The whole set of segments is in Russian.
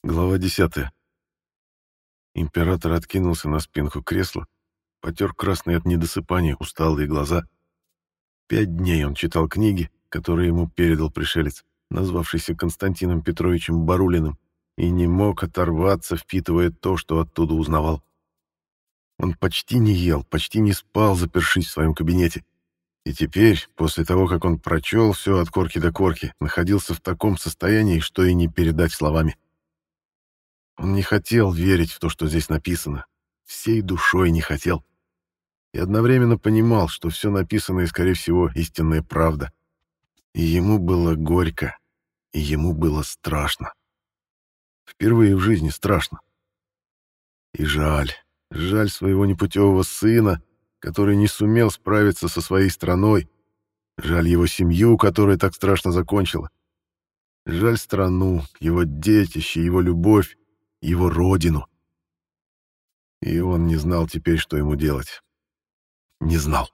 Глава 10. Император откинулся на спинку кресла, потер красные от недосыпания усталые глаза. 5 дней он читал книги, которые ему передал пришелец, назвавшийся Константином Петровичем Барулиным, и не мог оторваться, впитывая то, что оттуда узнавал. Он почти не ел, почти не спал, запершись в своем кабинете. И теперь, после того, как он прочел все от корки до корки, находился в таком состоянии, что и не передать словами. Он не хотел верить в то, что здесь написано. Всей душой не хотел. И одновременно понимал, что все написанное, скорее всего, истинная правда. И ему было горько, и ему было страшно. Впервые в жизни страшно. И жаль своего непутевого сына, который не сумел справиться со своей страной. Жаль его семью, которая так страшно закончила. Жаль страну, его детище, его любовь, его родину. И он не знал теперь, что ему делать. Не знал.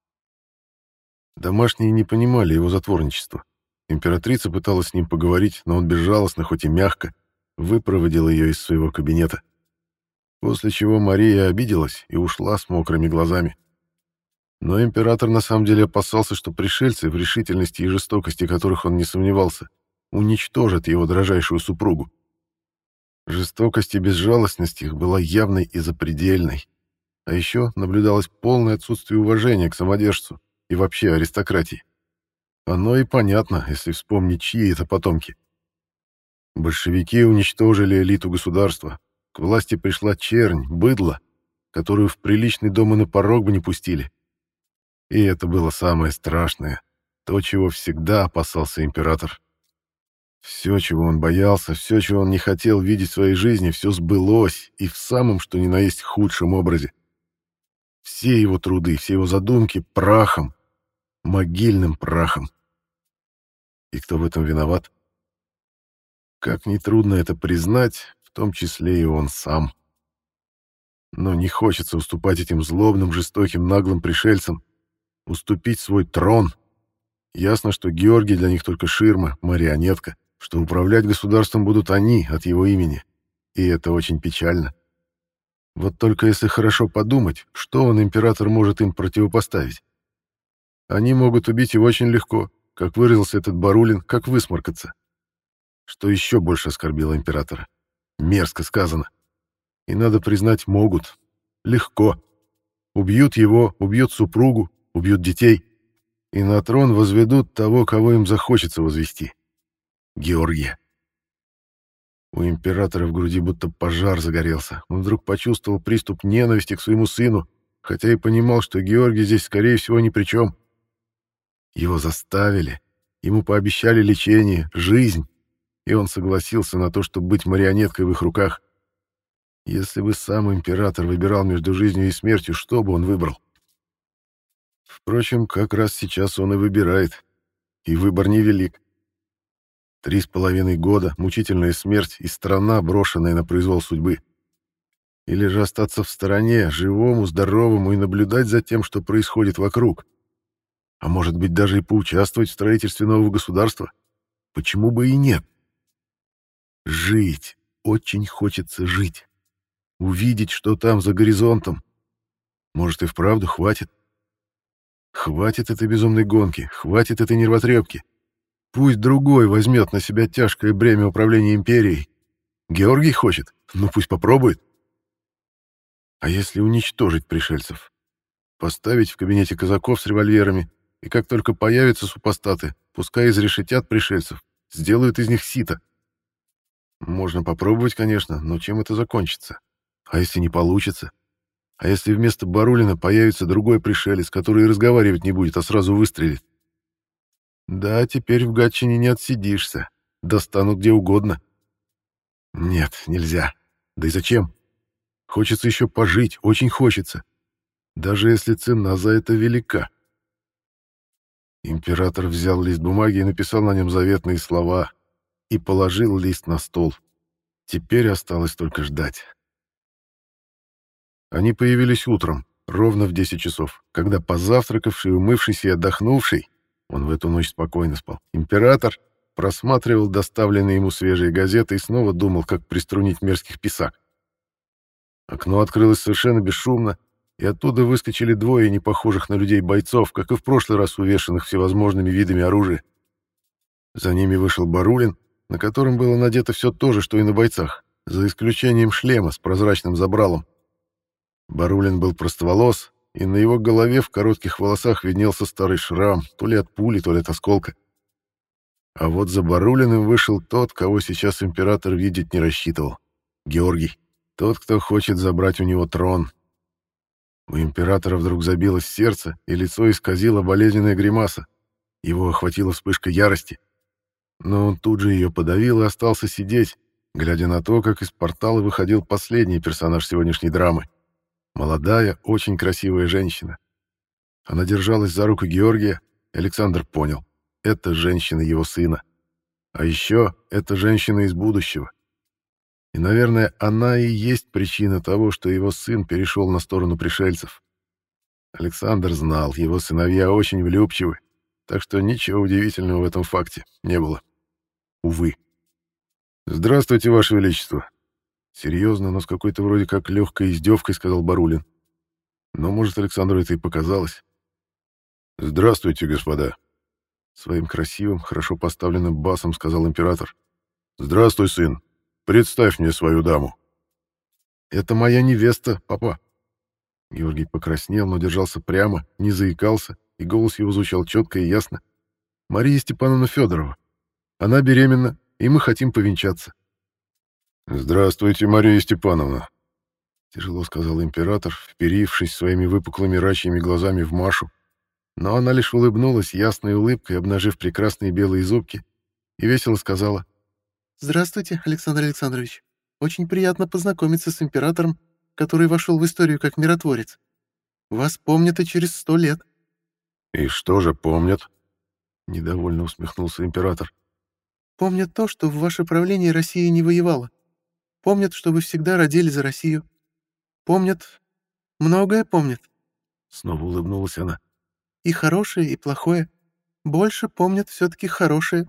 Домашние не понимали его затворничества. Императрица пыталась с ним поговорить, но он безжалостно, хоть и мягко, выпроводил ее из своего кабинета. После чего Мария обиделась и ушла с мокрыми глазами. Но император на самом деле опасался, что пришельцы, в решительности и жестокости которых он не сомневался, уничтожат его дрожайшую супругу. Жестокость и безжалостность их была явной и запредельной. А еще наблюдалось полное отсутствие уважения к самодержцу и вообще аристократии. Оно и понятно, если вспомнить, чьи это потомки. Большевики уничтожили элиту государства. К власти пришла чернь, быдло, которую в приличный дом и на порог бы не пустили. И это было самое страшное, то, чего всегда опасался император. Все, чего он боялся, все, чего он не хотел видеть в своей жизни, все сбылось, и в самом, что ни на есть, худшем образе. Все его труды, все его задумки прахом, могильным прахом. И кто в этом виноват? Как нетрудно это признать, в том числе и он сам. Но не хочется уступать этим злобным, жестоким, наглым пришельцам, уступить свой трон. Ясно, что Георгий для них только ширма, марионетка, что управлять государством будут они от его имени. И это очень печально. Вот только если хорошо подумать, что он, император, может им противопоставить? Они могут убить его очень легко, как выразился этот Барулин, как высморкаться. Что еще больше оскорбило императора? Мерзко сказано. И надо признать, могут. Легко. Убьют его, убьют супругу, убьют детей. И на трон возведут того, кого им захочется возвести. Георгия. У императора в груди будто пожар загорелся. Он вдруг почувствовал приступ ненависти к своему сыну, хотя и понимал, что Георгий здесь, скорее всего, ни при чем. Его заставили, ему пообещали лечение, жизнь, и он согласился на то, чтобы быть марионеткой в их руках. Если бы сам император выбирал между жизнью и смертью, что бы он выбрал? Впрочем, как раз сейчас он и выбирает, и выбор невелик. 3,5 года, мучительная смерть и страна, брошенная на произвол судьбы. Или же остаться в стороне, живому, здоровому, и наблюдать за тем, что происходит вокруг. А может быть, даже и поучаствовать в строительстве нового государства? Почему бы и нет? Жить. Очень хочется жить. Увидеть, что там за горизонтом. Может, и вправду хватит? Хватит этой безумной гонки, хватит этой нервотрепки. Пусть другой возьмет на себя тяжкое бремя управления империей. Георгий хочет? Ну пусть попробует. А если уничтожить пришельцев? Поставить в кабинете казаков с револьверами, и как только появятся супостаты, пускай изрешетят пришельцев, сделают из них сито. Можно попробовать, конечно, но чем это закончится? А если не получится? А если вместо Барулина появится другой пришелец, который и разговаривать не будет, а сразу выстрелит? Да, теперь в Гатчине не отсидишься. Достанут где угодно. Нет, нельзя. Да и зачем? Хочется еще пожить, очень хочется. Даже если цена за это велика. Император взял лист бумаги и написал на нем заветные слова. И положил лист на стол. Теперь осталось только ждать. Они появились утром, ровно в 10 часов, когда позавтракавший, умывшийся и отдохнувший, он в эту ночь спокойно спал, император просматривал доставленные ему свежие газеты и снова думал, как приструнить мерзких писак. Окно открылось совершенно бесшумно, и оттуда выскочили двое непохожих на людей бойцов, как и в прошлый раз увешанных всевозможными видами оружия. За ними вышел Барулин, на котором было надето все то же, что и на бойцах, за исключением шлема с прозрачным забралом. Барулин был простоволос, и на его голове в коротких волосах виднелся старый шрам, то ли от пули, то ли от осколка. А вот за Барулиным вышел тот, кого сейчас император видеть не рассчитывал — Георгий, тот, кто хочет забрать у него трон. У императора вдруг забилось сердце, и лицо исказило болезненная гримаса. Его охватила вспышка ярости. Но он тут же ее подавил и остался сидеть, глядя на то, как из портала выходил последний персонаж сегодняшней драмы. Молодая, очень красивая женщина. Она держалась за руку Георгия, и Александр понял — это женщина его сына. А еще это женщина из будущего. И, наверное, она и есть причина того, что его сын перешел на сторону пришельцев. Александр знал, его сыновья очень влюбчивы, так что ничего удивительного в этом факте не было. Увы. «Здравствуйте, Ваше Величество!» Серьезно, но с какой-то вроде как легкой издевкой сказал Барулин. Но, может, Александру это и показалось. «Здравствуйте, господа!» Своим красивым, хорошо поставленным басом сказал император. «Здравствуй, сын! Представь мне свою даму!» «Это моя невеста, папа!» Георгий покраснел, но держался прямо, не заикался, и голос его звучал четко и ясно. «Мария Степановна Федорова. Она беременна, и мы хотим повенчаться». «Здравствуйте, Мария Степановна», — тяжело сказал император, вперившись своими выпуклыми рачьими глазами в Машу. Но она лишь улыбнулась ясной улыбкой, обнажив прекрасные белые зубки, и весело сказала: «Здравствуйте, Александр Александрович. Очень приятно познакомиться с императором, который вошел в историю как миротворец. Вас помнят и через 100 лет». «И что же помнят?» — недовольно усмехнулся император. «Помнят то, что в ваше правление Россия не воевала. Помнят, что вы всегда родили за Россию. Помнят... Многое помнят». Снова улыбнулась она. «И хорошее, и плохое. Больше помнят все-таки хорошее».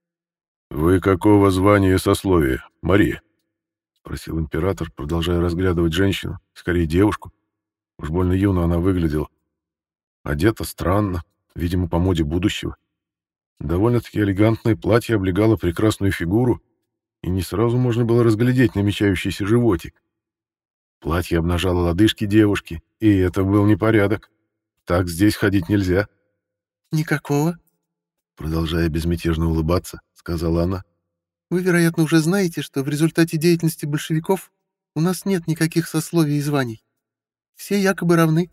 «Вы какого звания и сословия, Мария?» — спросил император, продолжая разглядывать женщину, скорее девушку. Уж больно юно она выглядела. Одета странно, видимо, по моде будущего. Довольно-таки элегантное платье облегало прекрасную фигуру, и не сразу можно было разглядеть намечающийся животик. Платье обнажало лодыжки девушки, и это был непорядок. Так здесь ходить нельзя. «Никакого», — продолжая безмятежно улыбаться, сказала она. «Вы, вероятно, уже знаете, что в результате деятельности большевиков у нас нет никаких сословий и званий. Все якобы равны».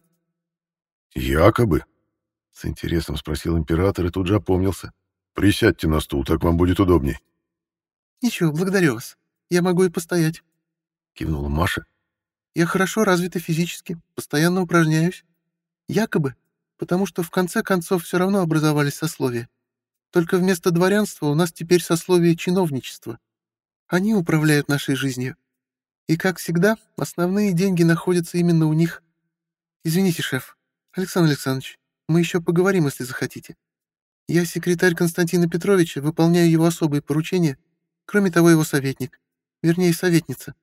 «Якобы?» — с интересом спросил император и тут же опомнился. «Присядьте на стул, так вам будет удобней». «Ничего, благодарю вас. Я могу и постоять», — кивнула Маша. «Я хорошо развита физически, постоянно упражняюсь. Якобы, потому что в конце концов все равно образовались сословия. Только вместо дворянства у нас теперь сословие чиновничества. Они управляют нашей жизнью. И, как всегда, основные деньги находятся именно у них. Извините, шеф. Александр Александрович, мы еще поговорим, если захотите. Я секретарь Константина Петровича, выполняю его особые поручения, кроме того, его советник. Вернее, советница.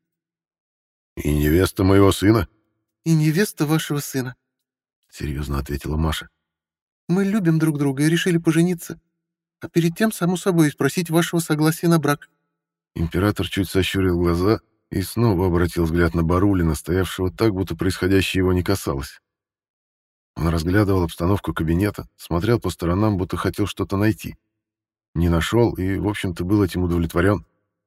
«И невеста моего сына?» И невеста вашего сына», — серьезно ответила Маша. «Мы любим друг друга и решили пожениться. А перед тем, само собой, спросить вашего согласия на брак». Император чуть сощурил глаза и снова обратил взгляд на Барулина, стоявшего так, будто происходящее его не касалось. Он разглядывал обстановку кабинета, смотрел по сторонам, будто хотел что-то найти. Не нашел и, в общем-то, был этим удовлетворен.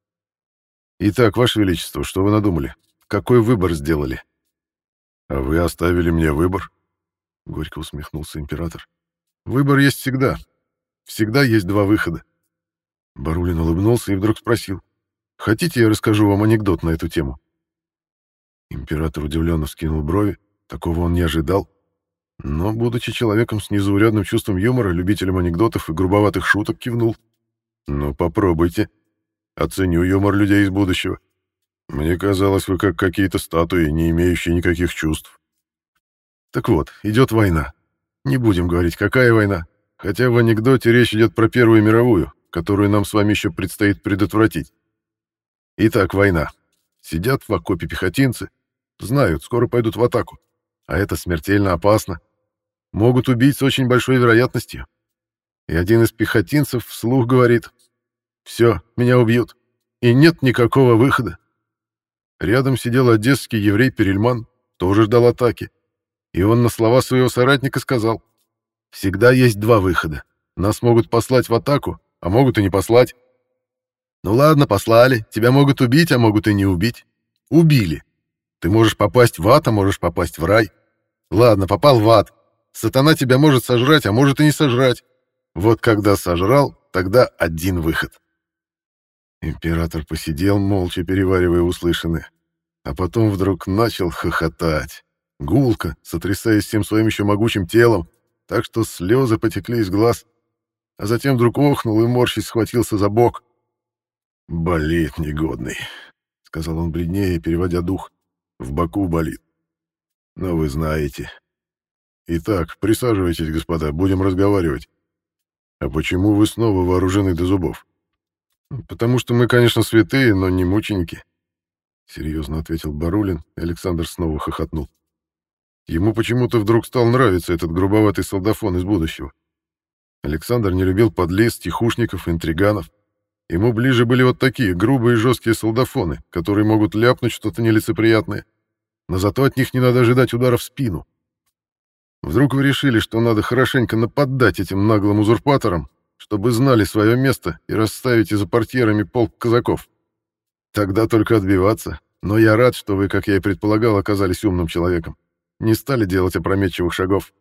«Итак, Ваше Величество, что вы надумали? Какой выбор сделали?» «А вы оставили мне выбор?» — горько усмехнулся император. «Выбор есть всегда. Всегда есть два выхода». Барулин улыбнулся и вдруг спросил: «Хотите, я расскажу вам анекдот на эту тему?» Император удивленно вскинул брови, такого он не ожидал. Но, будучи человеком с незаурядным чувством юмора, любителем анекдотов и грубоватых шуток, кивнул. «Ну, попробуйте. Оценю юмор людей из будущего. Мне казалось, вы как какие-то статуи, не имеющие никаких чувств». Так вот, идет война. Не будем говорить, какая война, хотя в анекдоте речь идет про Первую мировую, которую нам с вами еще предстоит предотвратить. Итак, война. Сидят в окопе пехотинцы, знают, скоро пойдут в атаку, а это смертельно опасно. Могут убить с очень большой вероятностью. И один из пехотинцев вслух говорит: «Все, меня убьют, и нет никакого выхода». Рядом сидел одесский еврей Перельман, тоже ждал атаки, и он на слова своего соратника сказал: «Всегда есть два выхода. Нас могут послать в атаку, а могут и не послать». «Ну ладно, послали, тебя могут убить, а могут и не убить». «Убили. Ты можешь попасть в ад, а можешь попасть в рай». «Ладно, попал в ад. Сатана тебя может сожрать, а может и не сожрать. Вот когда сожрал, тогда один выход». Император посидел, молча переваривая услышанное, а потом вдруг начал хохотать. Гулко, сотрясаясь всем своим еще могучим телом, так что слезы потекли из глаз, а затем вдруг охнул и, морщись, схватился за бок. «Болит, негодный», — сказал он бледнее, переводя дух. «В боку болит. Но вы знаете. Итак, присаживайтесь, господа, будем разговаривать. А почему вы снова вооружены до зубов?» «Потому что мы, конечно, святые, но не мученики», — серьезно ответил Барулин, и Александр снова хохотнул. Ему почему-то вдруг стал нравиться этот грубоватый солдафон из будущего. Александр не любил подлец, тихушников, интриганов. Ему ближе были вот такие грубые и жесткие солдафоны, которые могут ляпнуть что-то нелицеприятное, но зато от них не надо ожидать удара в спину. Вдруг вы решили, что надо хорошенько нападать этим наглым узурпаторам, чтобы знали свое место и расставить за портьерами полк казаков? Тогда только отбиваться. Но я рад, что вы, как я и предполагал, оказались умным человеком. Не стали делать опрометчивых шагов.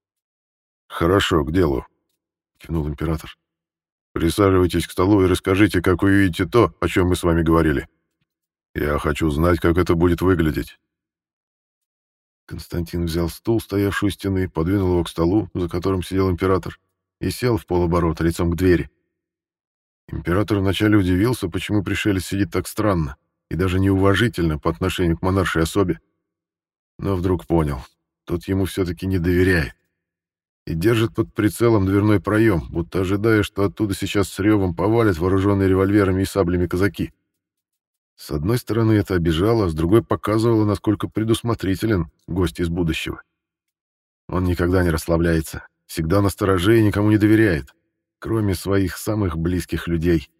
«Хорошо, к делу», — кивнул император. «Присаживайтесь к столу и расскажите, как вы видите то, о чем мы с вами говорили. Я хочу знать, как это будет выглядеть». Константин взял стул, стоявший у стены, подвинул его к столу, за которым сидел император, и сел в полоборота лицом к двери. Император вначале удивился, почему пришелец сидит так странно и даже неуважительно по отношению к монаршей особе, но вдруг понял, тот ему все-таки не доверяет и держит под прицелом дверной проем, будто ожидая, что оттуда сейчас с ревом повалят вооруженные револьверами и саблями казаки. С одной стороны, это обижало, а с другой показывало, насколько предусмотрителен гость из будущего. Он никогда не расслабляется, всегда настороже и никому не доверяет, кроме своих самых близких людей.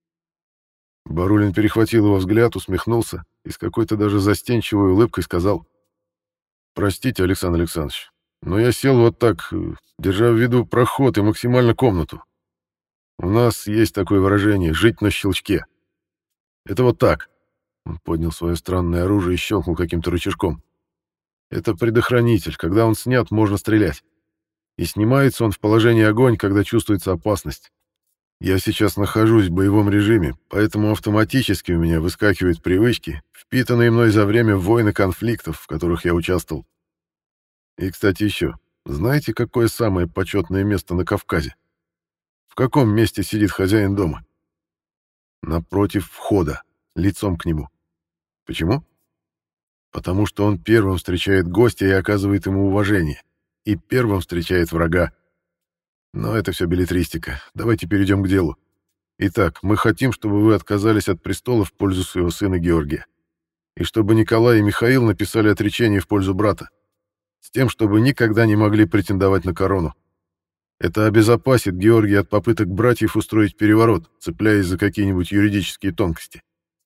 Барулин перехватил его взгляд, усмехнулся и с какой-то даже застенчивой улыбкой сказал: «Простите, Александр Александрович, но я сел вот так, держа в виду проход и максимально комнату. У нас есть такое выражение «жить на щелчке». Это вот так». Он поднял свое странное оружие и щелкнул каким-то рычажком. «Это предохранитель. Когда он снят, можно стрелять. И снимается он в положении огонь, когда чувствуется опасность. Я сейчас нахожусь в боевом режиме, поэтому автоматически у меня выскакивают привычки, впитанные мной за время войн и конфликтов, в которых я участвовал. И, кстати, еще, знаете, какое самое почетное место на Кавказе? В каком месте сидит хозяин дома? Напротив входа, лицом к нему. Почему? Потому что он первым встречает гостя и оказывает ему уважение, и первым встречает врага. Но это все беллетристика. Давайте перейдем к делу. Итак, мы хотим, чтобы вы отказались от престола в пользу своего сына Георгия, и чтобы Николай и Михаил написали отречение в пользу брата, с тем, чтобы никогда не могли претендовать на корону. Это обезопасит Георгия от попыток братьев устроить переворот, цепляясь за какие-нибудь юридические тонкости.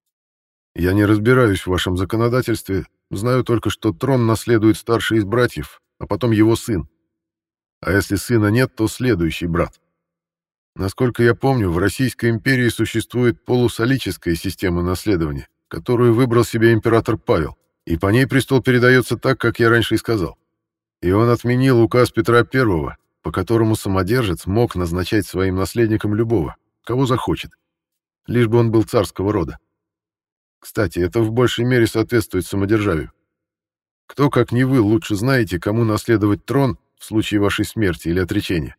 Я не разбираюсь в вашем законодательстве, знаю только, что трон наследует старший из братьев, а потом его сын. А если сына нет, то следующий брат. Насколько я помню, в Российской империи существует полусалическая система наследования, которую выбрал себе император Павел, и по ней престол передается так, как я раньше и сказал. И он отменил указ Петра I, по которому самодержец мог назначать своим наследником любого, кого захочет, лишь бы он был царского рода. Кстати, это в большей мере соответствует самодержавию. Кто, как не вы, лучше знаете, кому наследовать трон в случае вашей смерти или отречения?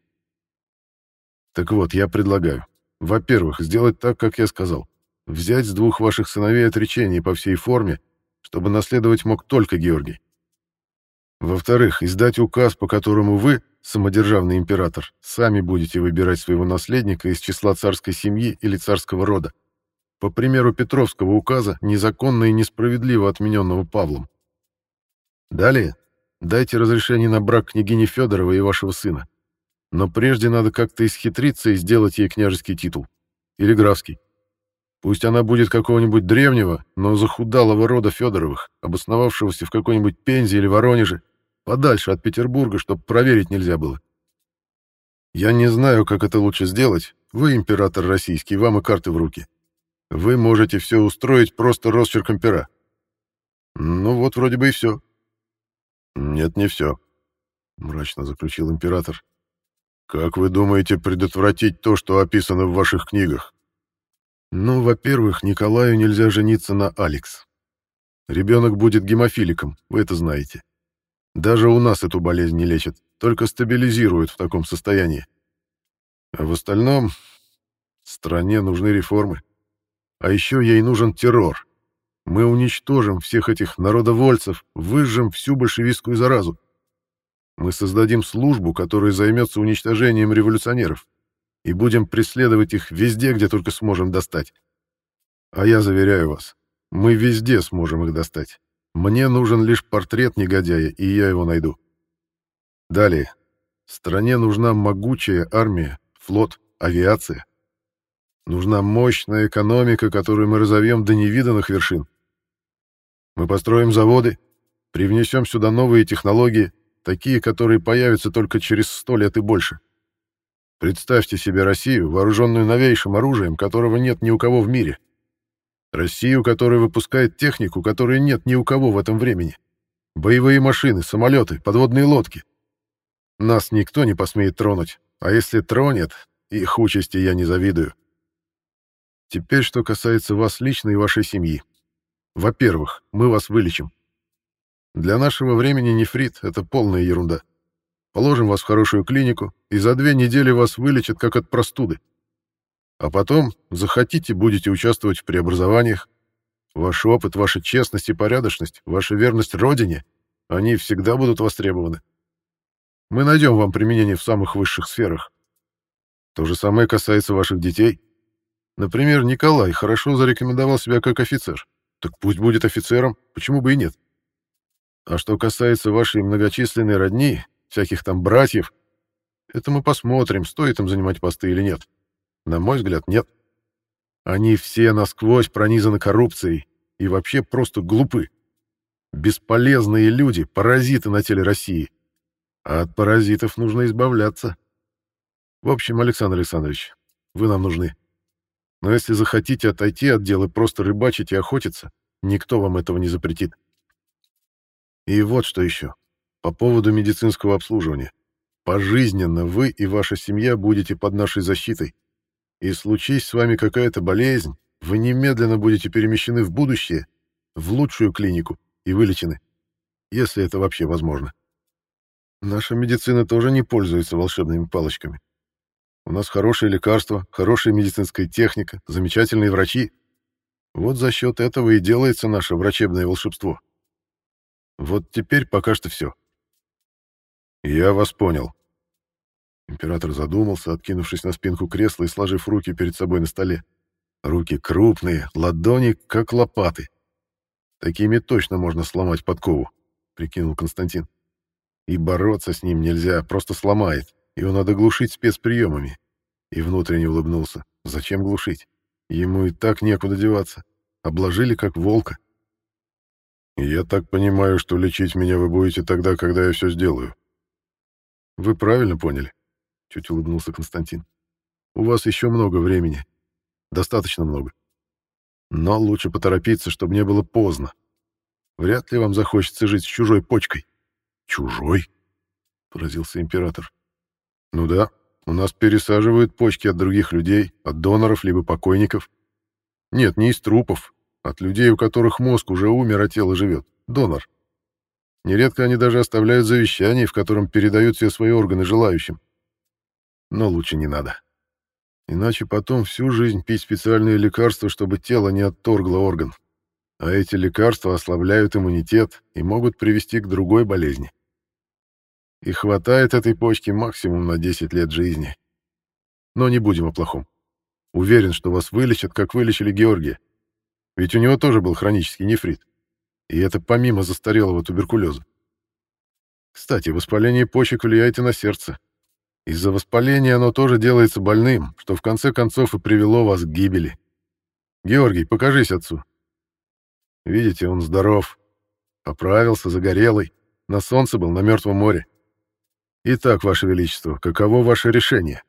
Так вот, я предлагаю, во-первых, сделать так, как я сказал, взять с двух ваших сыновей отречение по всей форме, чтобы наследовать мог только Георгий. Во-вторых, издать указ, по которому вы, самодержавный император, сами будете выбирать своего наследника из числа царской семьи или царского рода. По примеру Петровского указа, незаконно и несправедливо отмененного Павлом. Далее, дайте разрешение на брак княгини Федоровой и вашего сына. Но прежде надо как-то исхитриться и сделать ей княжеский титул. Или графский. Пусть она будет какого-нибудь древнего, но захудалого рода Федоровых, обосновавшегося в какой-нибудь Пензе или Воронеже, подальше от Петербурга, чтобы проверить нельзя было. Я не знаю, как это лучше сделать. Вы император российский, вам и карты в руки. Вы можете все устроить просто росчерком пера. Ну вот вроде бы и все. Нет, не все, мрачно заключил император. Как вы думаете предотвратить то, что описано в ваших книгах? Ну, во-первых, Николаю нельзя жениться на Алекс. Ребенок будет гемофиликом, вы это знаете. Даже у нас эту болезнь не лечат, только стабилизируют в таком состоянии. А в остальном стране нужны реформы. А еще ей нужен террор. Мы уничтожим всех этих народовольцев, выжжем всю большевистскую заразу. Мы создадим службу, которая займется уничтожением революционеров, и будем преследовать их везде, где только сможем достать. А я заверяю вас, мы везде сможем их достать. Мне нужен лишь портрет негодяя, и я его найду. Далее. Стране нужна могучая армия, флот, авиация. Нужна мощная экономика, которую мы разовьем до невиданных вершин. Мы построим заводы, привнесем сюда новые технологии, такие, которые появятся только через 100 лет и больше. Представьте себе Россию, вооруженную новейшим оружием, которого нет ни у кого в мире. Россию, которая выпускает технику, которой нет ни у кого в этом времени. Боевые машины, самолеты, подводные лодки. Нас никто не посмеет тронуть, а если тронет, их участи я не завидую. Теперь, что касается вас лично и вашей семьи. Во-первых, мы вас вылечим. Для нашего времени нефрит — это полная ерунда. Положим вас в хорошую клинику, и за 2 недели вас вылечат, как от простуды. А потом, захотите, будете участвовать в преобразованиях. Ваш опыт, ваша честность и порядочность, ваша верность Родине, они всегда будут востребованы. Мы найдем вам применение в самых высших сферах. То же самое касается ваших детей. Например, Николай хорошо зарекомендовал себя как офицер. Так пусть будет офицером, почему бы и нет. А что касается вашей многочисленной родни, всяких там братьев, это мы посмотрим, стоит им занимать посты или нет. На мой взгляд, нет. Они все насквозь пронизаны коррупцией и вообще просто глупы. Бесполезные люди, паразиты на теле России. А от паразитов нужно избавляться. В общем, Александр Александрович, вы нам нужны. Но если захотите отойти от дела и просто рыбачить и охотиться, никто вам этого не запретит. И вот что еще. По поводу медицинского обслуживания. Пожизненно вы и ваша семья будете под нашей защитой. И случись с вами какая-то болезнь, вы немедленно будете перемещены в будущее, в лучшую клинику и вылечены. Если это вообще возможно. Наша медицина тоже не пользуется волшебными палочками. У нас хорошие лекарства, хорошая медицинская техника, замечательные врачи. Вот за счет этого и делается наше врачебное волшебство. Вот теперь пока что все. Я вас понял. Император задумался, откинувшись на спинку кресла и сложив руки перед собой на столе. Руки крупные, ладони как лопаты. Такими точно можно сломать подкову, прикинул Константин. И бороться с ним нельзя, просто сломает. Его надо глушить спецприемами. И внутренне улыбнулся. Зачем глушить? Ему и так некуда деваться. Обложили как волка. Я так понимаю, что лечить меня вы будете тогда, когда я все сделаю. Вы правильно поняли? Чуть улыбнулся Константин. У вас еще много времени. Достаточно много. Но лучше поторопиться, чтобы не было поздно. Вряд ли вам захочется жить с чужой почкой. Чужой? Поразился император. Ну да, у нас пересаживают почки от других людей, от доноров либо покойников. Нет, не из трупов, от людей, у которых мозг уже умер, а тело живет. Донор. Нередко они даже оставляют завещание, в котором передают все свои органы желающим. Но лучше не надо. Иначе потом всю жизнь пить специальные лекарства, чтобы тело не отторгло орган. А эти лекарства ослабляют иммунитет и могут привести к другой болезни. И хватает этой почки максимум на 10 лет жизни. Но не будем о плохом. Уверен, что вас вылечат, как вылечили Георгия. Ведь у него тоже был хронический нефрит. И это помимо застарелого туберкулеза. Кстати, воспаление почек влияет и на сердце. Из-за воспаления оно тоже делается больным, что в конце концов и привело вас к гибели. Георгий, покажись отцу. Видите, он здоров. Поправился, загорелый. На солнце был, на Мертвом море. Итак, Ваше Величество, каково ваше решение?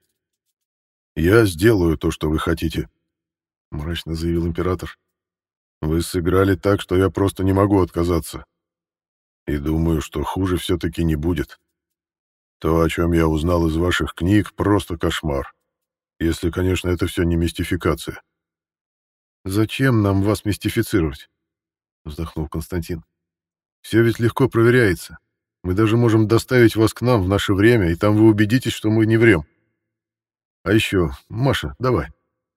Я сделаю то, что вы хотите, мрачно заявил император. Вы сыграли так, что я просто не могу отказаться. И думаю, что хуже все-таки не будет. То, о чем я узнал из ваших книг, просто кошмар. Если, конечно, это все не мистификация. Зачем нам вас мистифицировать? Вздохнул Константин. Все ведь легко проверяется. Мы даже можем доставить вас к нам в наше время, и там вы убедитесь, что мы не врем. А еще, Маша, давай.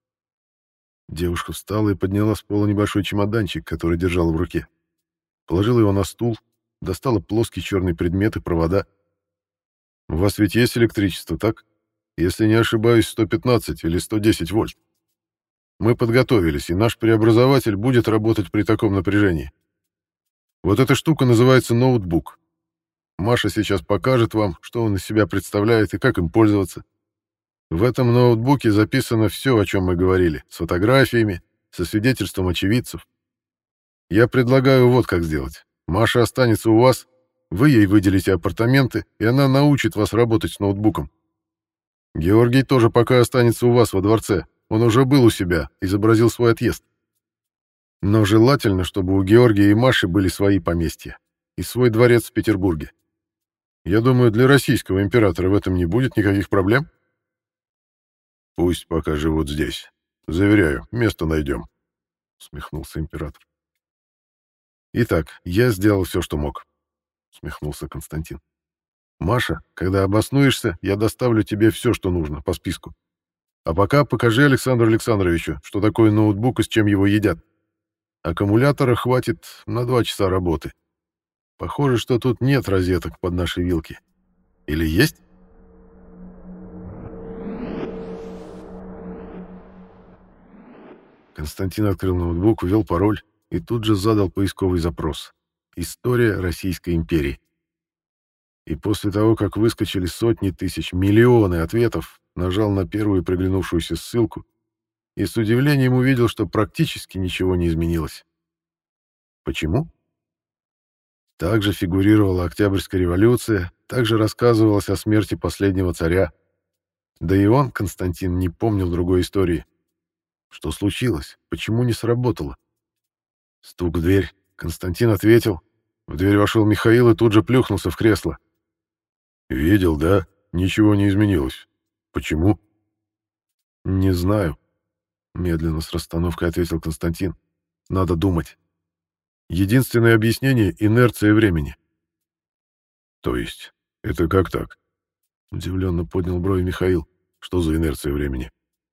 Девушка встала и подняла с пола небольшой чемоданчик, который держала в руке. Положила его на стул, достала плоский черный предмет и провода. У вас ведь есть электричество, так? Если не ошибаюсь, 115 или 110 вольт. Мы подготовились, и наш преобразователь будет работать при таком напряжении. Вот эта штука называется ноутбук. Маша сейчас покажет вам, что он из себя представляет и как им пользоваться. В этом ноутбуке записано все, о чем мы говорили, с фотографиями, со свидетельством очевидцев. Я предлагаю вот как сделать. Маша останется у вас, вы ей выделите апартаменты, и она научит вас работать с ноутбуком. Георгий тоже пока останется у вас во дворце. Он уже был у себя, изобразил свой отъезд. Но желательно, чтобы у Георгия и Маши были свои поместья и свой дворец в Петербурге. Я думаю, для российского императора в этом не будет никаких проблем. Пусть пока живут здесь. Заверяю, место найдем, — усмехнулся император. Итак, я сделал все, что мог, — усмехнулся Константин. Маша, когда обоснуешься, я доставлю тебе все, что нужно, по списку. А пока покажи Александру Александровичу, что такое ноутбук и с чем его едят. Аккумулятора хватит на 2 часа работы. Похоже, что тут нет розеток под наши вилки. Или есть? Константин открыл ноутбук, ввел пароль и тут же задал поисковый запрос. «История Российской империи». И после того, как выскочили сотни тысяч, миллионы ответов, нажал на первую приглянувшуюся ссылку и с удивлением увидел, что практически ничего не изменилось. Почему? Также фигурировала Октябрьская революция, также рассказывалось о смерти последнего царя. Да и он, Константин, не помнил другой истории. Что случилось? Почему не сработало? Стук в дверь. Константин ответил. В дверь вошел Михаил и тут же плюхнулся в кресло. «Видел, да? Ничего не изменилось. Почему?» «Не знаю», — медленно с расстановкой ответил Константин. «Надо думать. Единственное объяснение — инерция времени». «То есть, это как так?» — удивленно поднял брови Михаил. «Что за инерция времени?»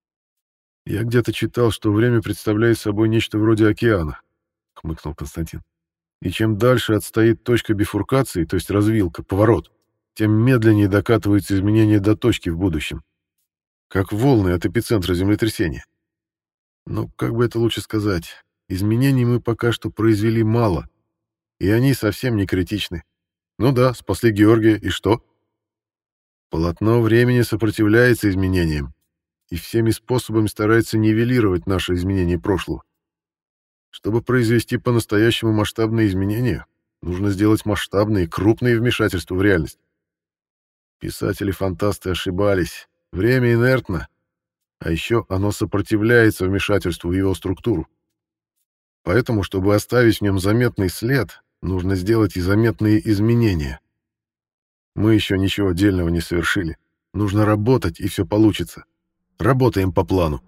«Я где-то читал, что время представляет собой нечто вроде океана», — хмыкнул Константин. «И чем дальше отстоит точка бифуркации, то есть развилка, поворот, тем медленнее докатываются изменения до точки в будущем. Как волны от эпицентра землетрясения. Но, как бы это лучше сказать, изменений мы пока что произвели мало, и они совсем не критичны. Ну да, спасли Георгия, и что? Полотно времени сопротивляется изменениям, и всеми способами старается нивелировать наши изменения прошлого. Чтобы произвести по-настоящему масштабные изменения, нужно сделать масштабные, крупные вмешательства в реальность. Писатели-фантасты ошибались. Время инертно, а еще оно сопротивляется вмешательству в его структуру. Поэтому, чтобы оставить в нем заметный след, нужно сделать и заметные изменения. Мы еще ничего дельного не совершили. Нужно работать, и все получится. Работаем по плану.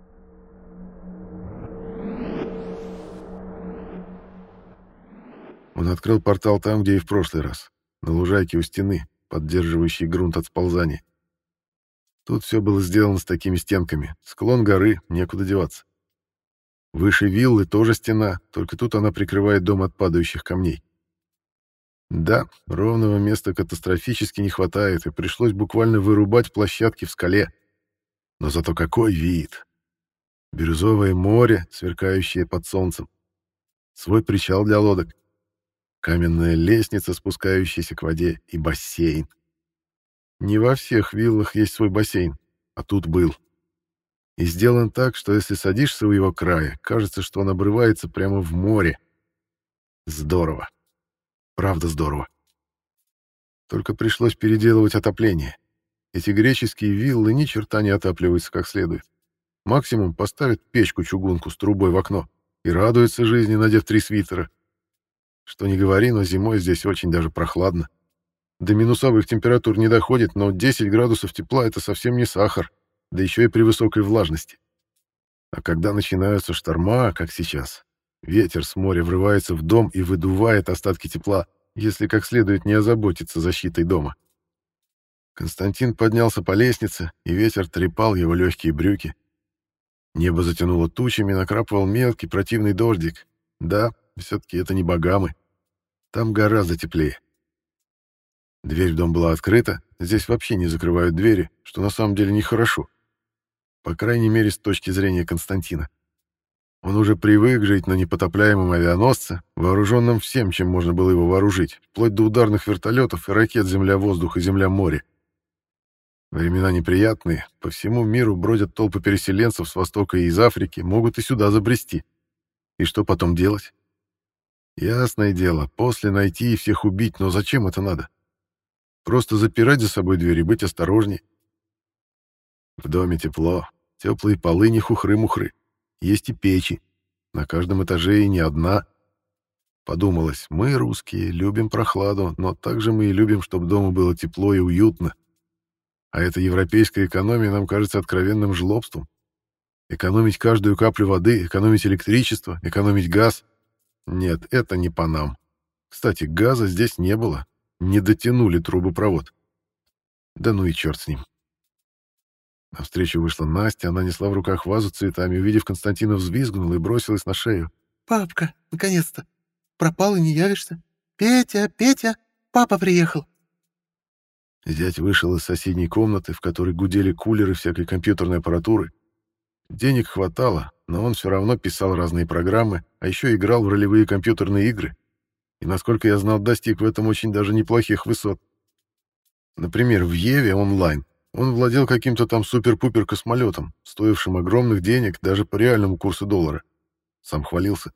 Он открыл портал там, где и в прошлый раз, на лужайке у стены, поддерживающей грунт от сползания. Тут все было сделано с такими стенками. Склон горы, некуда деваться. Выше виллы тоже стена, только тут она прикрывает дом от падающих камней. Да, ровного места катастрофически не хватает, и пришлось буквально вырубать площадки в скале. Но зато какой вид! Бирюзовое море, сверкающее под солнцем, свой причал для лодок, каменная лестница, спускающаяся к воде, и бассейн. Не во всех виллах есть свой бассейн, а тут был. И сделан так, что если садишься у его края, кажется, что он обрывается прямо в море. Здорово. Правда здорово. Только пришлось переделывать отопление. Эти греческие виллы ни черта не отапливаются как следует. Максимум поставят печку-чугунку с трубой в окно и радуются жизни, надев 3 свитера. Что ни говори, но зимой здесь очень даже прохладно. До минусовых температур не доходит, но 10 градусов тепла — это совсем не сахар, да еще и при высокой влажности. А когда начинаются шторма, как сейчас, ветер с моря врывается в дом и выдувает остатки тепла, если как следует не озаботиться защитой дома. Константин поднялся по лестнице, и ветер трепал его легкие брюки. Небо затянуло тучами, накрапывал мелкий противный дождик. Да, все-таки это не Багамы. Там гораздо теплее. Дверь в дом была открыта, здесь вообще не закрывают двери, что на самом деле нехорошо. По крайней мере, с точки зрения Константина. Он уже привык жить на непотопляемом авианосце, вооруженном всем, чем можно было его вооружить, вплоть до ударных вертолетов и ракет «Земля-воздух» и «Земля-море». Времена неприятные, по всему миру бродят толпы переселенцев с Востока и из Африки, могут и сюда забрести. И что потом делать? Ясное дело, после найти и всех убить, но зачем это надо? Просто запирать за собой дверь и быть осторожней. В доме тепло, теплые полы не хухры-мухры. Есть и печи. На каждом этаже и не одна. Подумалось, мы, русские, любим прохладу, но также мы и любим, чтобы дома было тепло и уютно. А эта европейская экономия нам кажется откровенным жлобством. Экономить каждую каплю воды, экономить электричество, экономить газ. Нет, это не по нам. Кстати, газа здесь не было. Не дотянули трубопровод. Да ну и черт с ним. Навстречу вышла Настя, она несла в руках вазу с цветами, увидев Константина, взвизгнула и бросилась на шею. «Папка, наконец-то! Пропал и не явишься? Петя, Петя, папа приехал!» Зять вышел из соседней комнаты, в которой гудели кулеры всякой компьютерной аппаратуры. Денег хватало, но он все равно писал разные программы, а еще играл в ролевые компьютерные игры. И, насколько я знал, достиг в этом очень даже неплохих высот. Например, в Еве онлайн он владел каким-то там супер-пупер космолетом, стоившим огромных денег даже по реальному курсу доллара. Сам хвалился.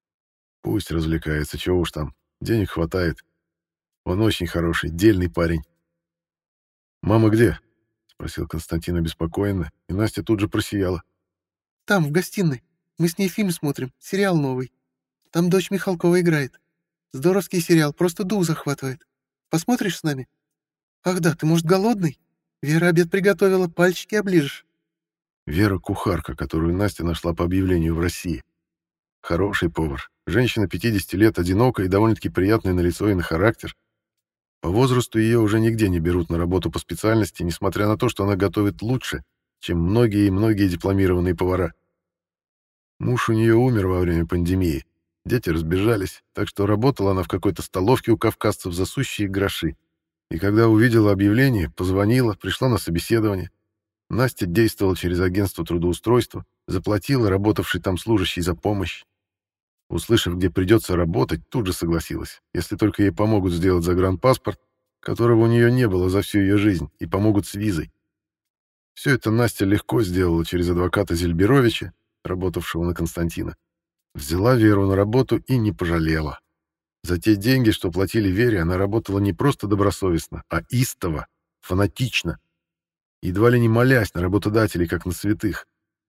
Пусть развлекается, чего уж там, денег хватает. Он очень хороший, дельный парень. «Мама где?» — спросил Константин обеспокоенно, и Настя тут же просияла. «Там, в гостиной. Мы с ней фильм смотрим, сериал новый. Там дочь Михалкова играет. Здоровский сериал, просто дух захватывает. Посмотришь с нами? Ах да, ты, может, голодный? Вера обед приготовила, пальчики оближешь». Вера — кухарка, которую Настя нашла по объявлению в России. Хороший повар. Женщина 50 лет, одинокая и довольно-таки приятная на лицо и на характер. По возрасту ее уже нигде не берут на работу по специальности, несмотря на то, что она готовит лучше, чем многие и многие дипломированные повара. Муж у нее умер во время пандемии. Дети разбежались, так что работала она в какой-то столовке у кавказцев за сущие гроши. И когда увидела объявление, позвонила, пришла на собеседование. Настя действовала через агентство трудоустройства, заплатила работавшей там служащей за помощь. Услышав, где придется работать, тут же согласилась, если только ей помогут сделать загранпаспорт, которого у нее не было за всю ее жизнь, и помогут с визой. Все это Настя легко сделала через адвоката Зельберовича, работавшего на Константина. Взяла Веру на работу и не пожалела. За те деньги, что платили Вере, она работала не просто добросовестно, а истово, фанатично, едва ли не молясь на работодателей, как на святых.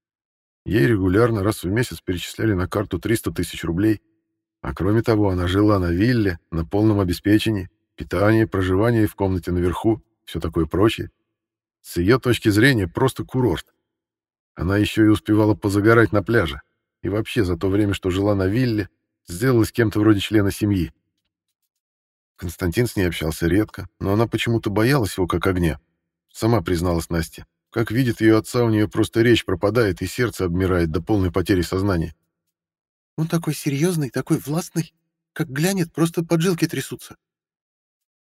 Ей регулярно раз в месяц перечисляли на карту 300 тысяч рублей, а кроме того она жила на вилле, на полном обеспечении, питание, проживание в комнате наверху, все такое прочее. С ее точки зрения просто курорт. Она еще и успевала позагорать на пляже, и вообще за то время, что жила на вилле, сделалась кем-то вроде члена семьи. Константин с ней общался редко, но она почему-то боялась его как огня. Сама призналась Насте. Как видит ее отца, у нее просто речь пропадает, и сердце обмирает до полной потери сознания. «Он такой серьезный, такой властный. Как глянет, просто поджилки трясутся.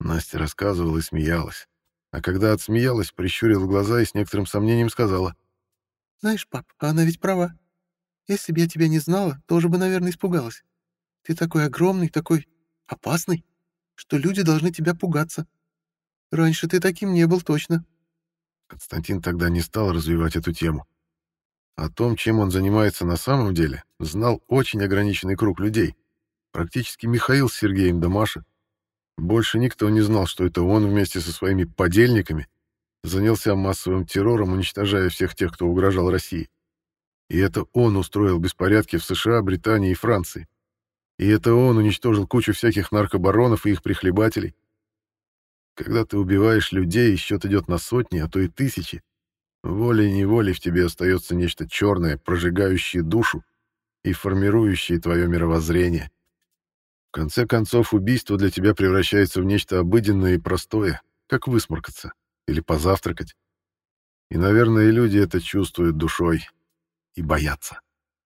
Настя рассказывала и смеялась. А когда отсмеялась, прищурила глаза и с некоторым сомнением сказала: «Знаешь, пап, а она ведь права. Если бы я тебя не знала, тоже бы, наверное, испугалась. Ты такой огромный, такой опасный, что люди должны тебя пугаться. Раньше ты таким не был точно». Константин тогда не стал развивать эту тему. О том, чем он занимается на самом деле, знал очень ограниченный круг людей. Практически Михаил с Сергеем да Маша. Больше никто не знал, что это он вместе со своими подельниками занялся массовым террором, уничтожая всех тех, кто угрожал России. И это он устроил беспорядки в США, Британии и Франции. И это он уничтожил кучу всяких наркобаронов и их прихлебателей. Когда ты убиваешь людей, и счет идет на сотни, а то и тысячи, волей-неволей в тебе остается нечто черное, прожигающее душу и формирующее твое мировоззрение. В конце концов, убийство для тебя превращается в нечто обыденное и простое, как высморкаться или позавтракать. И, наверное, люди это чувствуют душой и боятся.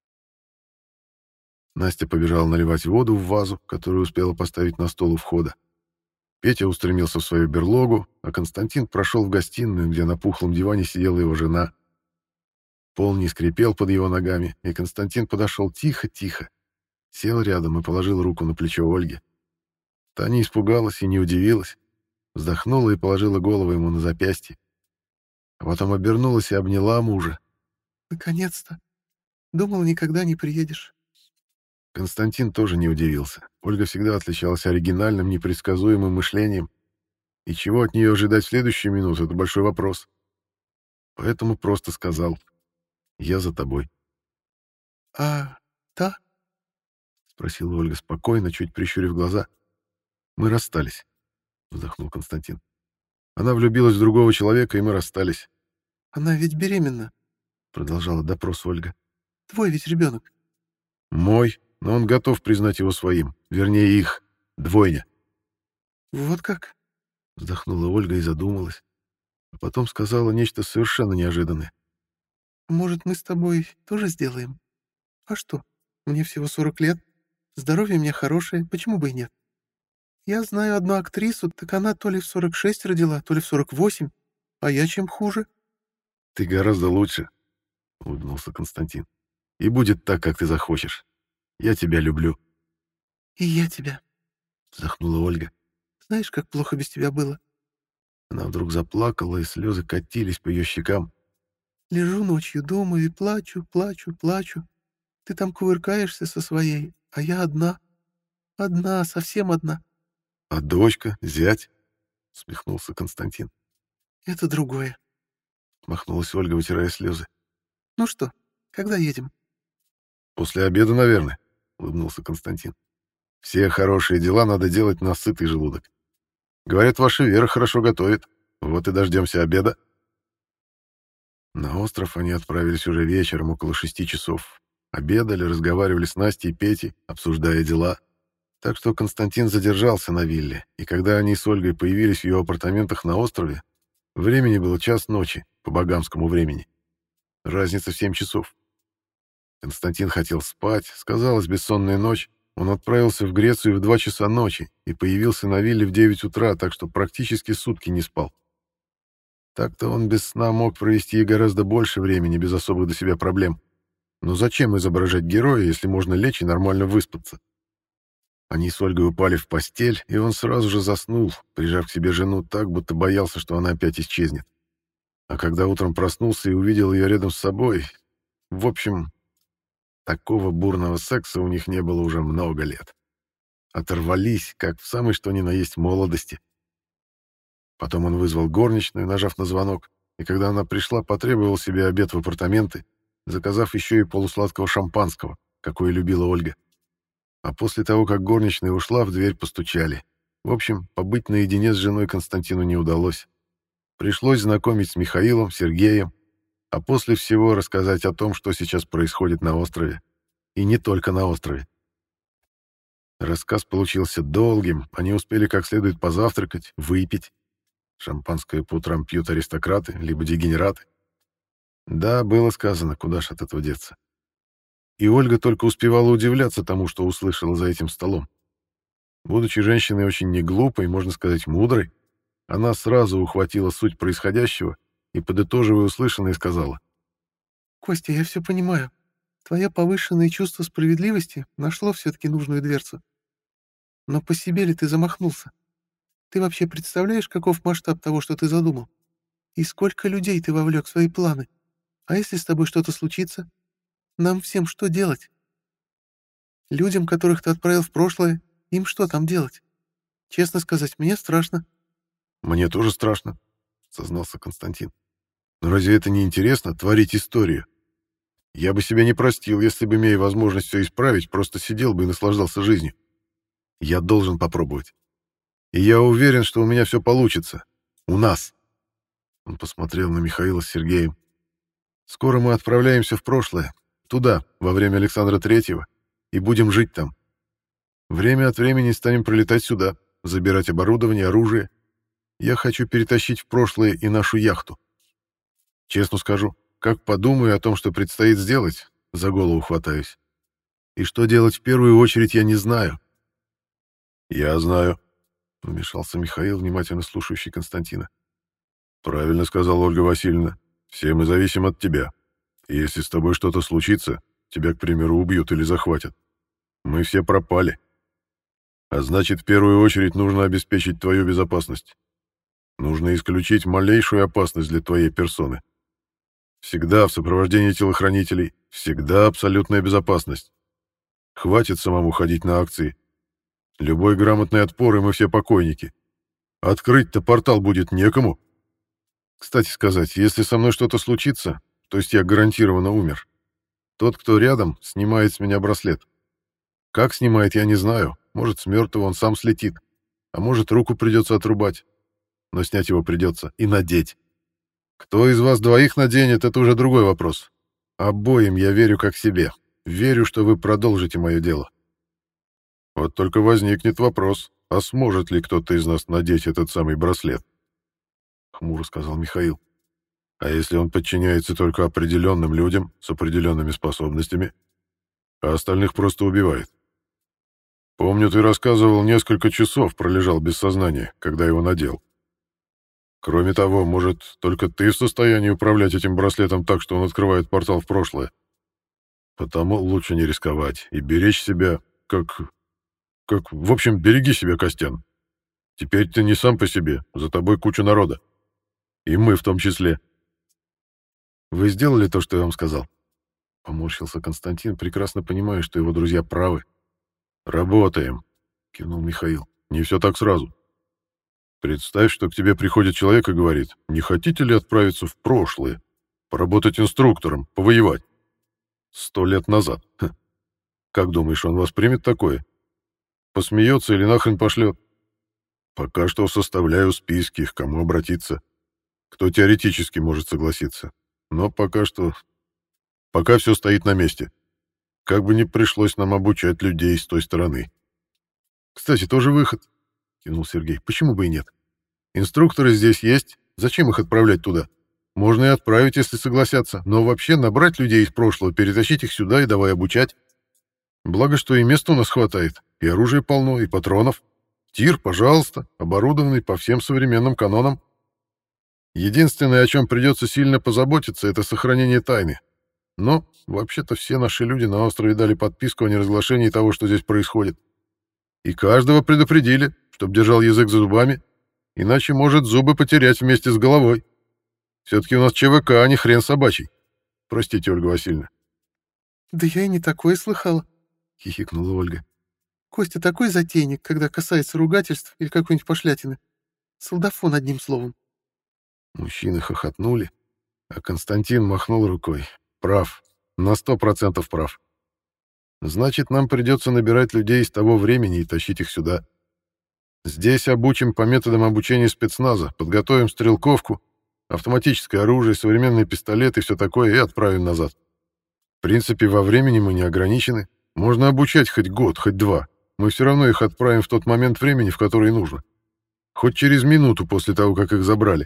Настя побежала наливать воду в вазу, которую успела поставить на стол у входа. Петя устремился в свою берлогу, а Константин прошел в гостиную, где на пухлом диване сидела его жена. Пол не скрипел под его ногами, и Константин подошел тихо-тихо, сел рядом и положил руку на плечо Ольги. Та не испугалась и не удивилась, вздохнула и положила голову ему на запястье. А потом обернулась и обняла мужа. «Наконец-то! Думал, никогда не приедешь». Константин тоже не удивился. Ольга всегда отличалась оригинальным, непредсказуемым мышлением, и чего от нее ожидать в следующую минуту — это большой вопрос. Поэтому просто сказал: «Я за тобой». «А та?» — спросила Ольга спокойно, чуть прищурив глаза. «Мы расстались», — вздохнул Константин. «Она влюбилась в другого человека, и мы расстались», «Она ведь беременна. — продолжала допрос Ольга. Твой ведь ребенок». «Мой, но он готов признать его своим, вернее, их, двойня». «Вот как?» — вздохнула Ольга и задумалась, а потом сказала нечто совершенно неожиданное. «Может, мы с тобой тоже сделаем? А что? Мне всего 40 лет. Здоровье у меня хорошее, почему бы и нет? Я знаю одну актрису, так она то ли в 46 родила, то ли в 48. А я чем хуже?» «Ты гораздо лучше», — улыбнулся Константин. «И будет так, как ты захочешь. Я тебя люблю», «И я тебя», — вздохнула Ольга. знаешь, как плохо без тебя было. Она вдруг заплакала, и слезы катились по ее щекам. Лежу ночью, думаю и плачу, плачу, плачу. Ты там кувыркаешься со своей, а я одна. Одна, совсем одна. «А дочка, зять?» — усмехнулся Константин. Это другое. Махнулась Ольга, вытирая слезы. Ну что, когда едем?» «После обеда, наверное», — улыбнулся Константин. «Все хорошие дела надо делать на сытый желудок. Говорят, ваша Вера хорошо готовит. Вот и дождемся обеда». На остров они отправились уже вечером, около 6 часов. Обедали, разговаривали с Настей и Петей, обсуждая дела. Так что Константин задержался на вилле, и когда они с Ольгой появились в ее апартаментах на острове, времени было 1:00 по багамскому времени. Разница в 7 часов. Константин хотел спать, сказалась бессонная ночь. Он отправился в Грецию в 2 часа ночи и появился на вилле в 9 утра, так что практически сутки не спал. Так-то он без сна мог провести и гораздо больше времени, без особых для себя проблем. Но зачем изображать героя, если можно лечь и нормально выспаться? Они с Ольгой упали в постель, и он сразу же заснул, прижав к себе жену так, будто боялся, что она опять исчезнет. А когда утром проснулся и увидел ее рядом с собой... В общем, такого бурного секса у них не было уже много лет. Оторвались, как в самой что ни на есть молодости. Потом он вызвал горничную, нажав на звонок, и когда она пришла, потребовал себе обед в апартаменты, заказав еще и полусладкого шампанского, какое любила Ольга. А после того, как горничная ушла, в дверь постучали. В общем, побыть наедине с женой Константину не удалось. Пришлось знакомить с Михаилом, Сергеем, а после всего рассказать о том, что сейчас происходит на острове. И не только на острове. Рассказ получился долгим, они успели как следует позавтракать, выпить. Шампанское по утрам пьют аристократы, либо дегенераты. Да, было сказано, куда ж от этого деться. И Ольга только успевала удивляться тому, что услышала за этим столом. Будучи женщиной очень неглупой, можно сказать, мудрой, она сразу ухватила суть происходящего и, подытоживая услышанное, сказала: «Костя, я все понимаю. Твое повышенное чувство справедливости нашло все-таки нужную дверцу. Но по себе ли ты замахнулся? Ты вообще представляешь, каков масштаб того, что ты задумал? И сколько людей ты вовлек в свои планы? А если с тобой что-то случится? Нам всем что делать? Людям, которых ты отправил в прошлое, им что там делать? Честно сказать, мне страшно». «Мне тоже страшно», — сознался Константин. «Но разве это не интересно — творить историю? Я бы себя не простил, если бы, имея возможность все исправить, просто сидел бы и наслаждался жизнью. Я должен попробовать. И я уверен, что у меня все получится. У нас». Он посмотрел на Михаила с Сергеем. «Скоро мы отправляемся в прошлое, туда, во время Александра Третьего, и будем жить там. Время от времени станем прилетать сюда, забирать оборудование, оружие. Я хочу перетащить в прошлое и нашу яхту. Честно скажу, как подумаю о том, что предстоит сделать, за голову хватаюсь. И что делать в первую очередь, я не знаю». «Я знаю», — вмешался Михаил, внимательно слушающий Константина. «Правильно сказала Ольга Васильевна. Все мы зависим от тебя. И если с тобой что-то случится, тебя, к примеру, убьют или захватят. Мы все пропали. А значит, в первую очередь нужно обеспечить твою безопасность. Нужно исключить малейшую опасность для твоей персоны. Всегда в сопровождении телохранителей, всегда абсолютная безопасность. Хватит самому ходить на акции. Любой грамотный отпор, и мы все покойники. Открыть-то портал будет некому. Кстати сказать, если со мной что-то случится, то есть я гарантированно умер, тот, кто рядом, снимает с меня браслет. Как снимает, я не знаю. Может, с мертвого он сам слетит. А может, руку придется отрубать. Но снять его придется и надеть. Кто из вас двоих наденет, это уже другой вопрос. Обоим я верю как себе. Верю, что вы продолжите мое дело. Вот только возникнет вопрос, а сможет ли кто-то из нас надеть этот самый браслет? Хмуро сказал Михаил. А если он подчиняется только определенным людям с определенными способностями, а остальных просто убивает? Помню, ты рассказывал, несколько часов пролежал без сознания, когда его надел. Кроме того, может, только ты в состоянии управлять этим браслетом так, что он открывает портал в прошлое. Потому лучше не рисковать и беречь себя, в общем, береги себя, Костян. Теперь ты не сам по себе, за тобой куча народа. И мы в том числе. Вы сделали то, что я вам сказал? Поморщился Константин, прекрасно понимая, что его друзья правы. Работаем, кивнул Михаил. Не все так сразу. Представь, что к тебе приходит человек и говорит: не хотите ли отправиться в прошлое, поработать инструктором, повоевать? 100 лет назад. Ха. Как думаешь, он воспримет такое? Посмеется или нахрен пошлет? Пока что составляю списки, к кому обратиться. Кто теоретически может согласиться. Но пока что... Пока все стоит на месте. Как бы ни пришлось нам обучать людей с той стороны. Кстати, тоже выход, кивнул Сергей. Почему бы и нет? Инструкторы здесь есть. Зачем их отправлять туда? Можно и отправить, если согласятся. Но вообще набрать людей из прошлого, перетащить их сюда и давай обучать. Благо, что и места у нас хватает. И оружия полно, и патронов. Тир, пожалуйста, оборудованный по всем современным канонам. Единственное, о чем придется сильно позаботиться, это сохранение тайны. Но, вообще-то, все наши люди на острове дали подписку о неразглашении того, что здесь происходит. И каждого предупредили, чтоб держал язык за зубами, иначе может зубы потерять вместе с головой. Все-таки у нас ЧВК, а не хрен собачий. Простите, Ольга Васильевна. «Да я и не такое слыхала», — хихикнула Ольга. «Костя такой затейник, когда касается ругательств или какой-нибудь пошлятины. Солдафон, одним словом». Мужчины хохотнули, а Константин махнул рукой. Прав. На 100% прав. Значит, нам придется набирать людей из того времени и тащить их сюда. Здесь обучим по методам обучения спецназа, подготовим стрелковку, автоматическое оружие, современные пистолеты и все такое, и отправим назад. В принципе, во времени мы не ограничены. Можно обучать хоть год, хоть два. Мы все равно их отправим в тот момент времени, в который нужно. Хоть через минуту после того, как их забрали.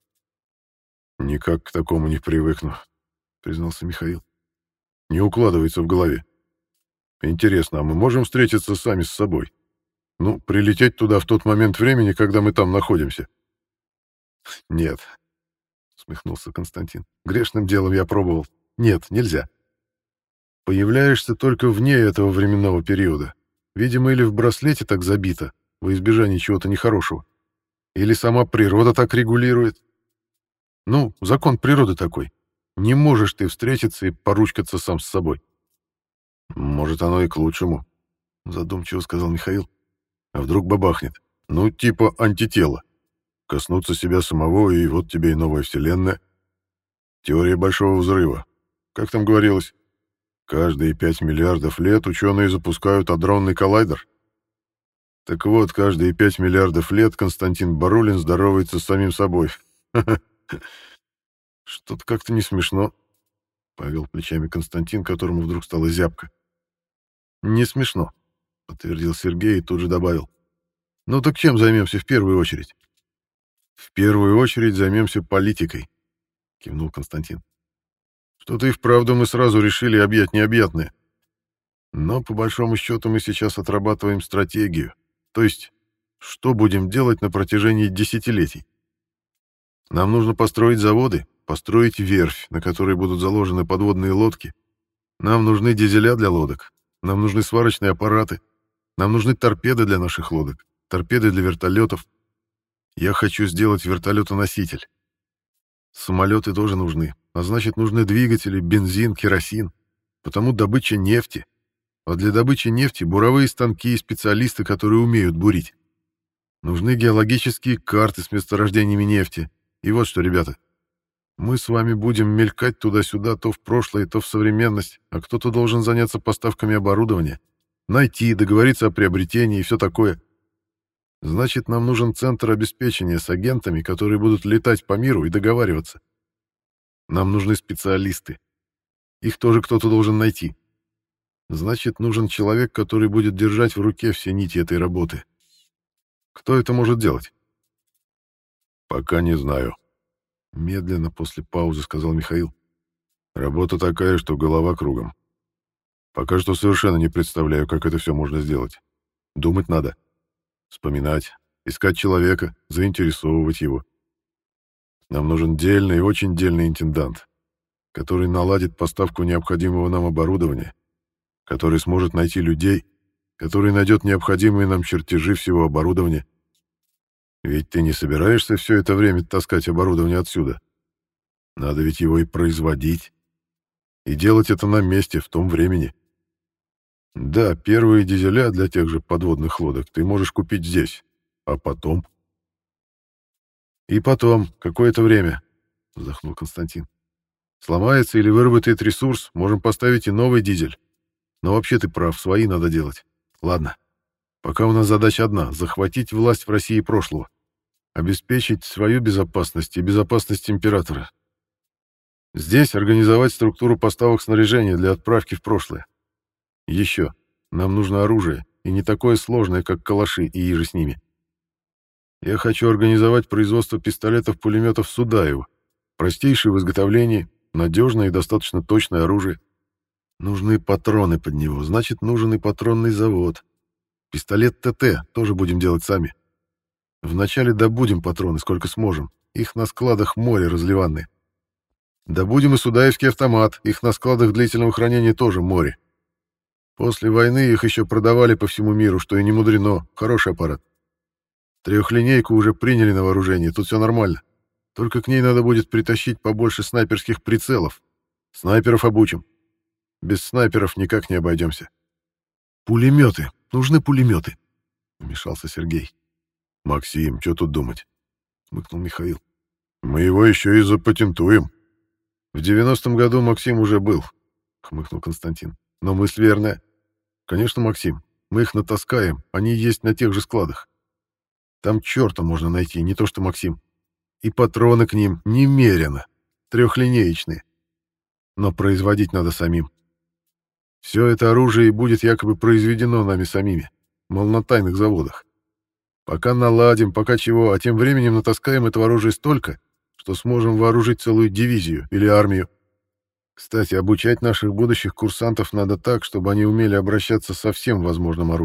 «Никак к такому не привыкну», — признался Михаил. «Не укладывается в голове. Интересно, а мы можем встретиться сами с собой? Ну, прилететь туда в тот момент времени, когда мы там находимся. Нет, усмехнулся Константин. Грешным делом я пробовал. Нет, нельзя. Появляешься только вне этого временного периода. Видимо, или в браслете так забито, во избежание чего-то нехорошего, или сама природа так регулирует. Ну, закон природы такой. Не можешь ты встретиться и поручкаться сам с собой. Может, оно и к лучшему, задумчиво сказал Михаил. А вдруг бабахнет? Ну, типа антитело. Коснуться себя самого, и вот тебе и новая вселенная. Теория большого взрыва. Как там говорилось? Каждые 5 миллиардов лет ученые запускают адронный коллайдер. Так вот, каждые 5 миллиардов лет Константин Барулин здоровается с самим собой. Что-то как-то не смешно, повел плечами Константин, которому вдруг стало зябко. Не смешно, подтвердил Сергей и тут же добавил. Ну так чем займемся в первую очередь? В первую очередь займемся политикой, кивнул Константин. Что-то и вправду мы сразу решили объять необъятное. Но по большому счету мы сейчас отрабатываем стратегию. То есть, что будем делать на протяжении десятилетий? Нам нужно построить заводы, построить верфь, на которой будут заложены подводные лодки. Нам нужны дизеля для лодок. Нам нужны сварочные аппараты. Нам нужны торпеды для наших лодок, торпеды для вертолетов. Я хочу сделать вертолетоноситель. Самолеты тоже нужны, а значит, нужны двигатели, бензин, керосин. Потому добыча нефти. А для добычи нефти буровые станки и специалисты, которые умеют бурить. Нужны геологические карты с месторождениями нефти. И вот что, ребята, мы с вами будем мелькать туда-сюда, то в прошлое, то в современность, а кто-то должен заняться поставками оборудования, найти, договориться о приобретении и все такое. Значит, нам нужен центр обеспечения с агентами, которые будут летать по миру и договариваться. Нам нужны специалисты. Их тоже кто-то должен найти. Значит, нужен человек, который будет держать в руке все нити этой работы. Кто это может делать? Пока не знаю. Медленно после паузы сказал Михаил. Работа такая, что голова кругом. Пока что совершенно не представляю, как это все можно сделать. Думать надо. Вспоминать, искать человека, заинтересовывать его. Нам нужен дельный, очень дельный интендант, который наладит поставку необходимого нам оборудования, который сможет найти людей, который найдет необходимые нам чертежи всего оборудования. Ведь ты не собираешься все это время таскать оборудование отсюда. Надо ведь его и производить. И делать это на месте, в том времени. Да, первые дизеля для тех же подводных лодок ты можешь купить здесь. А потом? И потом, какое-то время, вздохнул Константин. Сломается или выработает ресурс, можем поставить и новый дизель. Но вообще ты прав, свои надо делать. Ладно. Пока у нас задача одна — захватить власть в России прошлого. Обеспечить свою безопасность и безопасность императора. Здесь организовать структуру поставок снаряжения для отправки в прошлое. Еще. Нам нужно оружие, и не такое сложное, как калаши и иже с ними. Я хочу организовать производство пистолетов-пулеметов Судаева. Простейшее в изготовлении, надежное и достаточно точное оружие. Нужны патроны под него, значит, нужен и патронный завод. Пистолет ТТ тоже будем делать сами. Вначале добудем патроны, сколько сможем. Их на складах море разливанные. Добудем и судаевский автомат. Их на складах длительного хранения тоже море. После войны их еще продавали по всему миру, что и не мудрено. Хороший аппарат. Трехлинейку уже приняли на вооружение, тут все нормально. Только к ней надо будет притащить побольше снайперских прицелов. Снайперов обучим. Без снайперов никак не обойдемся. Пулеметы. Нужны пулеметы. Вмешался Сергей. Максим, что тут думать? Смыкнул Михаил. Мы его еще и запатентуем. В 90-м году Максим уже был, хмыкнул Константин. Но мысль верная. Конечно, Максим, мы их натаскаем, они есть на тех же складах. Там черта можно найти, не то что Максим. И патроны к ним немерено. Трехлинеечные. Но производить надо самим. Все это оружие и будет якобы произведено нами самими. Мол, на тайных заводах. Пока наладим, пока чего, а тем временем натаскаем этого оружия столько, что сможем вооружить целую дивизию или армию. Кстати, обучать наших будущих курсантов надо так, чтобы они умели обращаться со всем возможным оружием.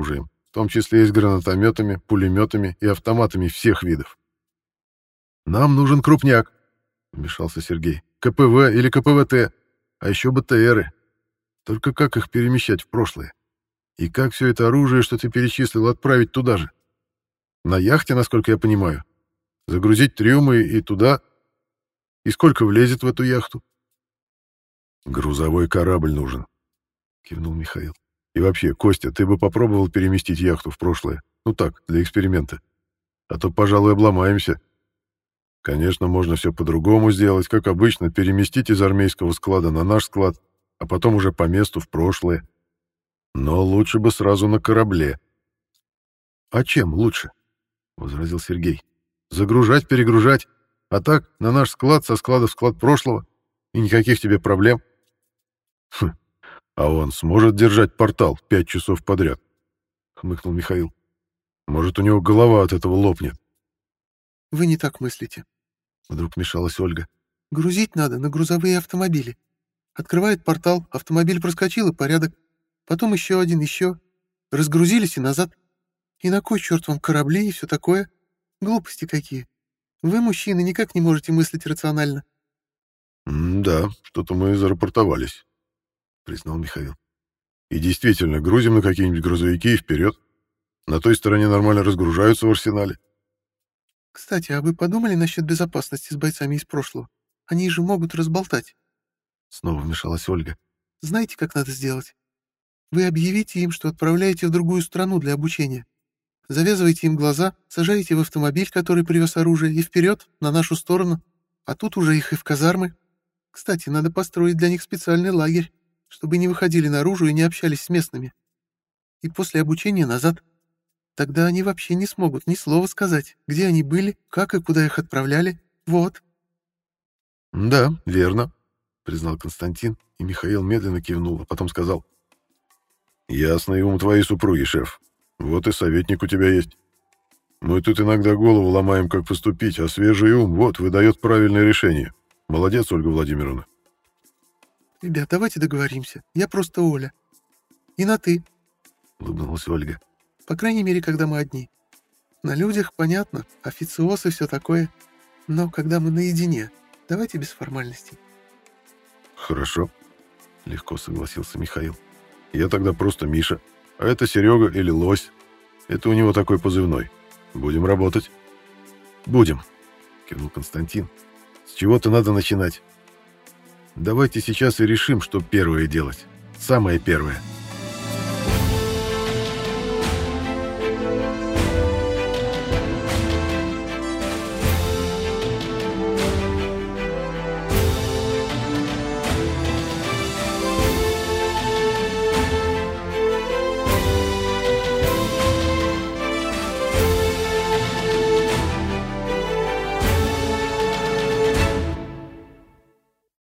в том числе и с гранатометами, пулеметами и автоматами всех видов. «Нам нужен крупняк», — вмешался Сергей. «КПВ или КПВТ, а еще БТРы. Только как их перемещать в прошлое? И как все это оружие, что ты перечислил, отправить туда же? На яхте, насколько я понимаю. Загрузить трюмы и туда. И сколько влезет в эту яхту?» «Грузовой корабль нужен», — кивнул Михаил. «И вообще, Костя, ты бы попробовал переместить яхту в прошлое? Ну так, для эксперимента. А то, пожалуй, обломаемся. Конечно, можно все по-другому сделать, как обычно, переместить из армейского склада на наш склад, а потом уже по месту в прошлое. Но лучше бы сразу на корабле». «А чем лучше?» — возразил Сергей. «Загружать, перегружать, а так на наш склад, со склада в склад прошлого, и никаких тебе проблем». «Хм, а он сможет держать портал 5 часов подряд?» — хмыкнул Михаил. «Может, у него голова от этого лопнет?» «Вы не так мыслите», — вдруг вмешалась Ольга. «Грузить надо на грузовые автомобили. Открывает портал, автомобиль проскочил, и порядок. Потом еще один, еще. Разгрузились и назад. И на кой черт вам корабли и все такое? Глупости какие. Вы, мужчины, никак не можете мыслить рационально». «Да, что-то мы зарапортовались», — признал Михаил. «И действительно, грузим на какие-нибудь грузовики и вперед. На той стороне нормально разгружаются в арсенале». «Кстати, а вы подумали насчет безопасности с бойцами из прошлого? Они же могут разболтать». Снова вмешалась Ольга. «Знаете, как надо сделать? Вы объявите им, что отправляете в другую страну для обучения. Завязываете им глаза, сажаете в автомобиль, который привез оружие, и вперед, на нашу сторону. А тут уже их и в казармы. Кстати, надо построить для них специальный лагерь, чтобы не выходили наружу и не общались с местными. И после обучения назад. Тогда они вообще не смогут ни слова сказать, где они были, как и куда их отправляли. Вот». «Да, верно», — признал Константин, и Михаил медленно кивнул, а потом сказал: «Ясный ум твоей супруги, шеф. Вот и советник у тебя есть. Мы тут иногда голову ломаем, как поступить, а свежий ум, вот, выдает правильное решение. Молодец, Ольга Владимировна». «Ребят, давайте договоримся. Я просто Оля. И на «ты», — улыбнулась Ольга. по крайней мере, когда мы одни. На людях, понятно, официоз и все такое. Но когда мы наедине, давайте без формальностей». «Хорошо», — легко согласился Михаил. «Я тогда просто Миша, а это Серега или Лось. Это у него такой позывной. Будем работать». «Будем», — кивнул Константин. «С чего-то надо начинать. Давайте сейчас и решим, что первое делать. Самое первое».